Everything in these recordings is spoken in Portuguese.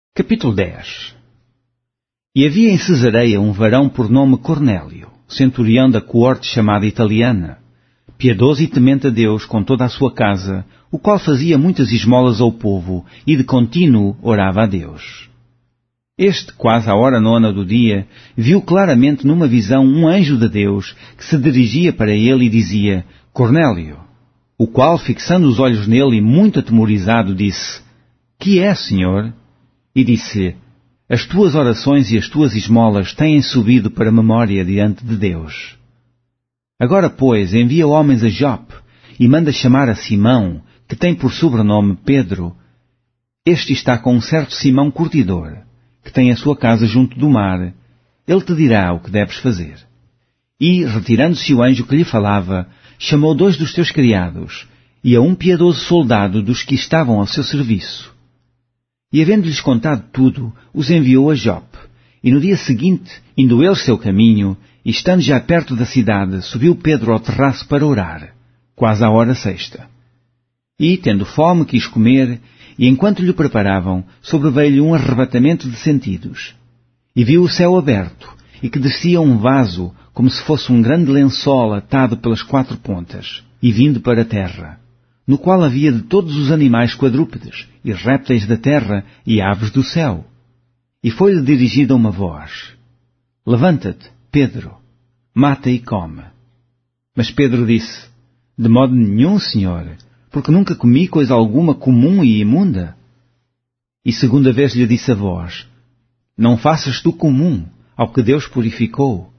Capítulo 10. E havia em Cesareia um varão por nome Cornélio, centurião da coorte chamada Italiana, piedoso e temente a Deus com toda a sua casa, o qual fazia muitas esmolas ao povo e de contínuo orava a Deus. Este, quase à hora 9 do dia, viu claramente numa visão um anjo de Deus que se dirigia para ele e dizia: Cornélio. O qual, fixando os olhos nele e muito atemorizado, disse: Que é, Senhor? E disse: As tuas orações e as tuas esmolas têm subido para a memória diante de Deus. Agora, pois, envia homens a Jope e manda chamar a Simão, que tem por sobrenome Pedro. Este está com um certo Simão curtidor, que tem a sua casa junto do mar. Ele te dirá o que deves fazer. E, retirando-se o anjo que lhe falava, chamou 2 dos seus criados e a um piedoso soldado dos que estavam ao seu serviço. E, havendo-lhes contado tudo, os enviou a Jope. E no dia seguinte, indo eles seu caminho, e estando já perto da cidade, subiu Pedro ao terraço para orar, quase à hora 6. E, tendo fome, quis comer, e enquanto lhe preparavam, sobreveio-lhe um arrebatamento de sentidos. E viu o céu aberto, e que descia um vaso, como se fosse um grande lençol atado pelas 4 pontas, e vindo para a terra, no qual havia de todos os animais quadrúpedes, e répteis da terra, e aves do céu. E foi-lhe dirigida uma voz: Levanta-te, Pedro, mata e come. Mas Pedro disse: De modo nenhum, Senhor, porque nunca comi coisa alguma comum e imunda. E segunda vez lhe disse a voz: Não faças tu comum ao que Deus purificou.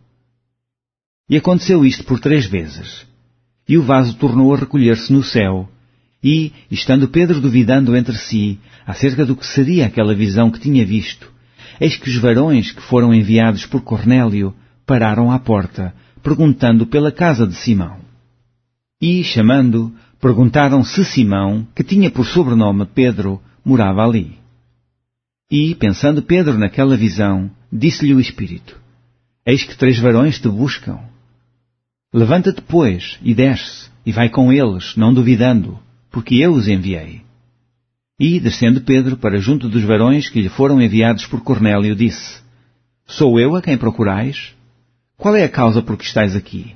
E aconteceu isto por 3 vezes. E o vaso tornou a recolher-se no céu. E, estando Pedro duvidando entre si, acerca do que seria aquela visão que tinha visto, eis que os varões que foram enviados por Cornélio pararam à porta, perguntando pela casa de Simão. E, chamando, perguntaram se Simão, que tinha por sobrenome Pedro, morava ali. E, pensando Pedro naquela visão, disse-lhe o Espírito: Eis que 3 varões te buscam. Levanta-te, pois, e desce, e vai com eles, não duvidando, porque eu os enviei. E, descendo Pedro para junto dos varões que lhe foram enviados por Cornélio, disse: Sou eu a quem procurais? Qual é a causa por que estáis aqui?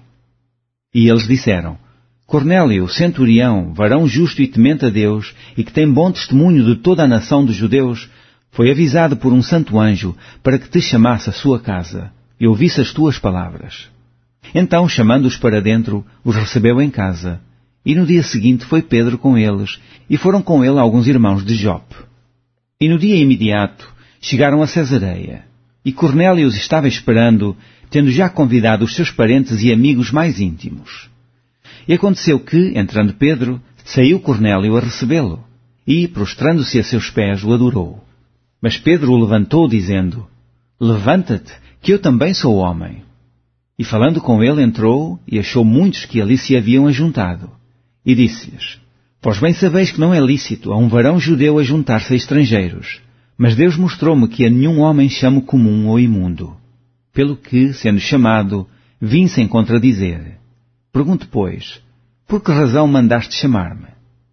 E eles disseram: Cornélio, centurião, varão justo e temente a Deus, e que tem bom testemunho de toda a nação dos judeus, foi avisado por um santo anjo para que te chamasse à sua casa e ouvisse as tuas palavras. Então, chamando-os para dentro, os recebeu em casa. E no dia seguinte foi Pedro com eles, e foram com ele alguns irmãos de Jope. E no dia imediato chegaram a Cesareia, e Cornélio os estava esperando, tendo já convidado os seus parentes e amigos mais íntimos. E aconteceu que, entrando Pedro, saiu Cornélio a recebê-lo, e, prostrando-se a seus pés, o adorou. Mas Pedro o levantou, dizendo: Levanta-te, que eu também sou homem. E falando com ele, entrou, e achou muitos que ali se haviam ajuntado. E disse-lhes: Vós bem sabeis que não é lícito a um varão judeu ajuntar-se a estrangeiros, mas Deus mostrou-me que a nenhum homem chamo comum ou imundo. Pelo que, sendo chamado, vim sem contradizer. Pergunto, pois, por que razão mandaste chamar-me?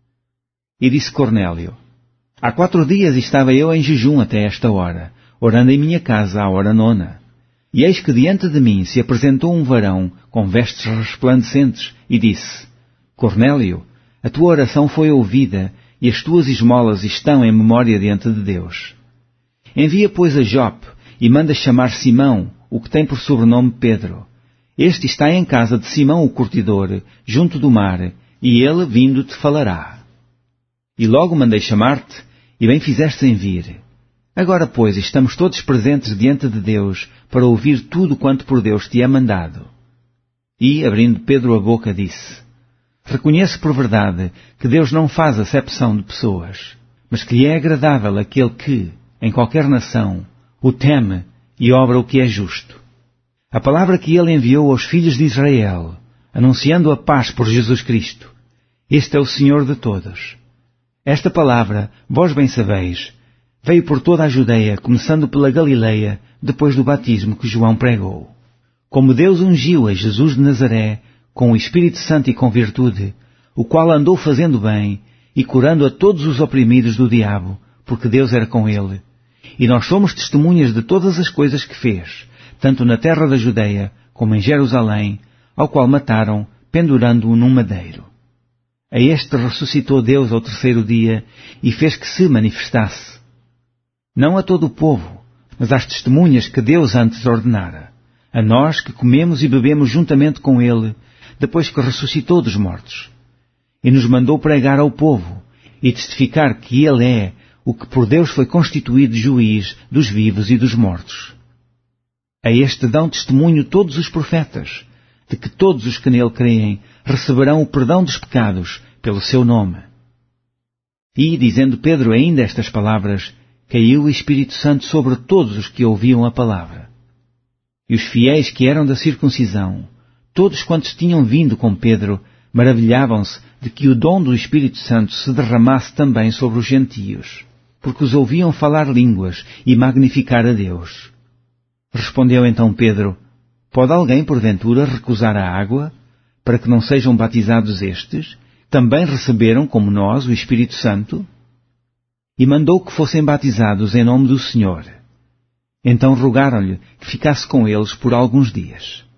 E disse Cornélio: Há 4 dias estava eu em jejum até esta hora, orando em minha casa à hora 9. E eis que diante de mim se apresentou um varão com vestes resplandecentes e disse: Cornélio, a tua oração foi ouvida e as tuas esmolas estão em memória diante de Deus. Envia, pois, a Jope e manda chamar Simão, o que tem por sobrenome Pedro. Este está em casa de Simão o curtidor, junto do mar, e ele, vindo, te falará. E logo mandei chamar-te, e bem fizeste em vir. Agora, pois, estamos todos presentes diante de Deus para ouvir tudo quanto por Deus te é mandado. E, abrindo Pedro a boca, disse: Reconheço por verdade que Deus não faz acepção de pessoas, mas que lhe é agradável aquele que, em qualquer nação, o teme e obra o que é justo. A palavra que ele enviou aos filhos de Israel, anunciando a paz por Jesus Cristo. Este é o Senhor de todos. Esta palavra, vós bem sabeis, veio por toda a Judeia, começando pela Galileia, depois do batismo que João pregou. Como Deus ungiu a Jesus de Nazaré, com o Espírito Santo e com virtude, o qual andou fazendo bem e curando a todos os oprimidos do diabo, porque Deus era com ele, e nós somos testemunhas de todas as coisas que fez, tanto na terra da Judeia como em Jerusalém, ao qual mataram, pendurando-o num madeiro. A este ressuscitou Deus ao terceiro dia e fez que se manifestasse. Não a todo o povo, mas às testemunhas que Deus antes ordenara, a nós que comemos e bebemos juntamente com Ele, depois que ressuscitou dos mortos. E nos mandou pregar ao povo e testificar que Ele é o que por Deus foi constituído juiz dos vivos e dos mortos. A este dão testemunho todos os profetas, de que todos os que nele creem receberão o perdão dos pecados pelo seu nome. E, dizendo Pedro ainda estas palavras, caiu o Espírito Santo sobre todos os que ouviam a palavra. E os fiéis que eram da circuncisão, todos quantos tinham vindo com Pedro, maravilhavam-se de que o dom do Espírito Santo se derramasse também sobre os gentios, porque os ouviam falar línguas e magnificar a Deus. Respondeu então Pedro: Pode alguém, porventura, recusar a água, para que não sejam batizados estes? Também receberam, como nós, o Espírito Santo? E mandou que fossem batizados em nome do Senhor. Então rogaram-lhe que ficasse com eles por alguns dias.